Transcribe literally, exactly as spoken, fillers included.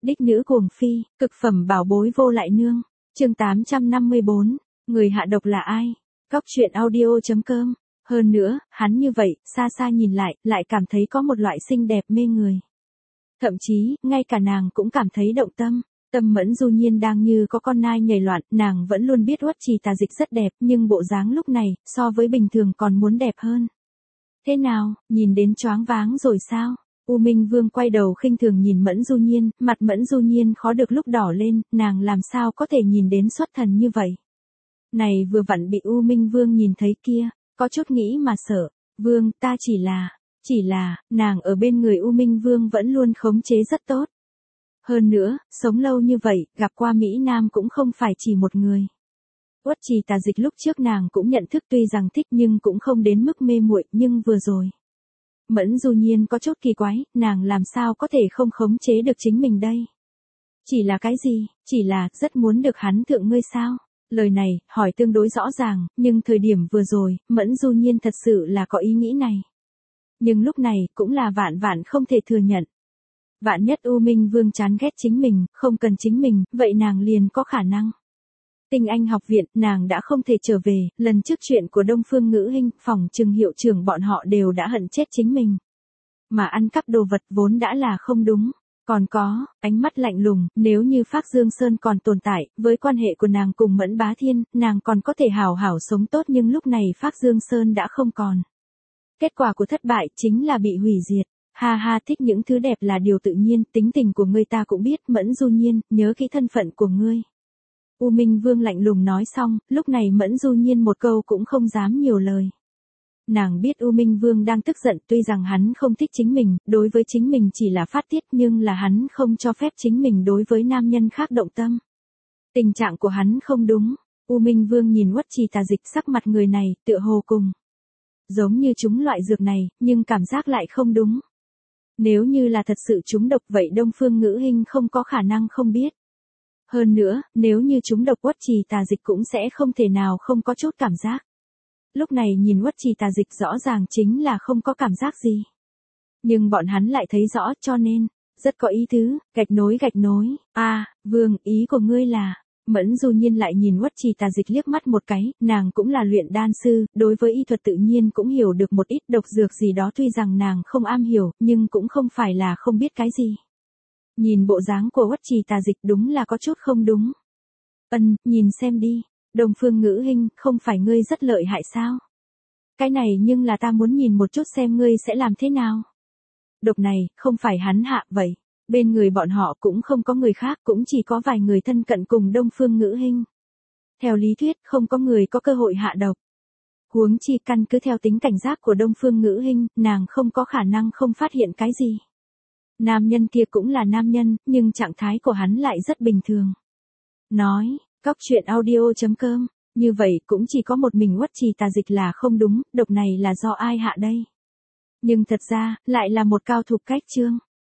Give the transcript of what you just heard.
Đích nữ cuồng phi, cực phẩm bảo bối vô lại nương. Chương tám trăm năm mươi bốn, người hạ độc là ai? Góc truyện audio chấm com. Hơn nữa, hắn như vậy, xa xa nhìn lại, lại cảm thấy có một loại xinh đẹp mê người. Thậm chí, ngay cả nàng cũng cảm thấy động tâm. Tâm Mẫn Du Nhiên đang như có con nai nhảy loạn, nàng vẫn luôn biết Uất Trì Tà Dịch rất đẹp, nhưng bộ dáng lúc này, so với bình thường còn muốn đẹp hơn. Thế nào, nhìn đến choáng váng rồi sao? U Minh Vương quay đầu khinh thường nhìn Mẫn Du Nhiên, mặt Mẫn Du Nhiên khó được lúc đỏ lên, nàng làm sao có thể nhìn đến xuất thần như vậy. Này vừa vặn bị U Minh Vương nhìn thấy kia, có chút nghĩ mà sợ, Vương ta chỉ là, chỉ là, nàng ở bên người U Minh Vương vẫn luôn khống chế rất tốt. Hơn nữa, sống lâu như vậy, gặp qua Mỹ Nam cũng không phải chỉ một người. Uất Trì Tà Dịch lúc trước nàng cũng nhận thức tuy rằng thích nhưng cũng không đến mức mê muội, nhưng vừa rồi. Mẫn Du Nhiên có chút kỳ quái, nàng làm sao có thể không khống chế được chính mình đây? Chỉ là cái gì? Chỉ là, rất muốn được hắn thượng ngươi sao? Lời này, hỏi tương đối rõ ràng, nhưng thời điểm vừa rồi, Mẫn Du Nhiên thật sự là có ý nghĩ này. Nhưng lúc này, cũng là vạn vạn không thể thừa nhận. Vạn nhất U Minh Vương chán ghét chính mình, không cần chính mình, vậy nàng liền có khả năng. Tinh Anh học viện, nàng đã không thể trở về, lần trước chuyện của Đông Phương Ngữ Hinh, phòng trừng hiệu trưởng bọn họ đều đã hận chết chính mình. Mà ăn cắp đồ vật vốn đã là không đúng. Còn có, ánh mắt lạnh lùng, nếu như Phác Dương Sơn còn tồn tại, với quan hệ của nàng cùng Mẫn Bá Thiên, nàng còn có thể hảo hảo sống tốt nhưng lúc này Phác Dương Sơn đã không còn. Kết quả của thất bại chính là bị hủy diệt. Ha ha, thích những thứ đẹp là điều tự nhiên, tính tình của ngươi ta cũng biết, Mẫn Du Nhiên, nhớ kỹ thân phận của ngươi. U Minh Vương lạnh lùng nói xong, lúc này Mẫn Du Nhiên một câu cũng không dám nhiều lời. Nàng biết U Minh Vương đang tức giận, tuy rằng hắn không thích chính mình, đối với chính mình chỉ là phát tiết, nhưng là hắn không cho phép chính mình đối với nam nhân khác động tâm. Tình trạng của hắn không đúng. U Minh Vương nhìn Uất Trì Tà Dịch, sắc mặt người này, tựa hồ cùng giống như trúng loại dược này, nhưng cảm giác lại không đúng. Nếu như là thật sự trúng độc vậy Đông Phương Ngữ Hinh không có khả năng không biết. Hơn nữa, nếu như trúng độc Uất Trì Tà Dịch cũng sẽ không thể nào không có chút cảm giác. Lúc này nhìn Uất Trì Tà Dịch rõ ràng chính là không có cảm giác gì. Nhưng bọn hắn lại thấy rõ cho nên, rất có ý tứ, gạch nối gạch nối. À, Vương, ý của ngươi là... Mẫn Du Nhiên lại nhìn Uất Trì Tà Dịch liếc mắt một cái, nàng cũng là luyện đan sư, đối với y thuật tự nhiên cũng hiểu được một ít độc dược gì đó tuy rằng nàng không am hiểu, nhưng cũng không phải là không biết cái gì. Nhìn bộ dáng của Uất Trì Tà Dịch đúng là có chút không đúng. Ân, nhìn xem đi, Đông Phương Ngữ Hinh, không phải ngươi rất lợi hại sao? Cái này nhưng là ta muốn nhìn một chút xem ngươi sẽ làm thế nào. Độc này, không phải hắn hạ vậy. Bên người bọn họ cũng không có người khác, cũng chỉ có vài người thân cận cùng Đông Phương Ngữ Hinh. Theo lý thuyết, không có người có cơ hội hạ độc. Huống chi căn cứ theo tính cảnh giác của Đông Phương Ngữ Hinh, nàng không có khả năng không phát hiện cái gì. Nam nhân kia cũng là nam nhân, nhưng trạng thái của hắn lại rất bình thường. Nói, góc truyện audio chấm com, như vậy cũng chỉ có một mình Uất Trì Tà Dịch là không đúng, độc này là do ai hạ đây? Nhưng thật ra, lại là một cao thủ cách chương.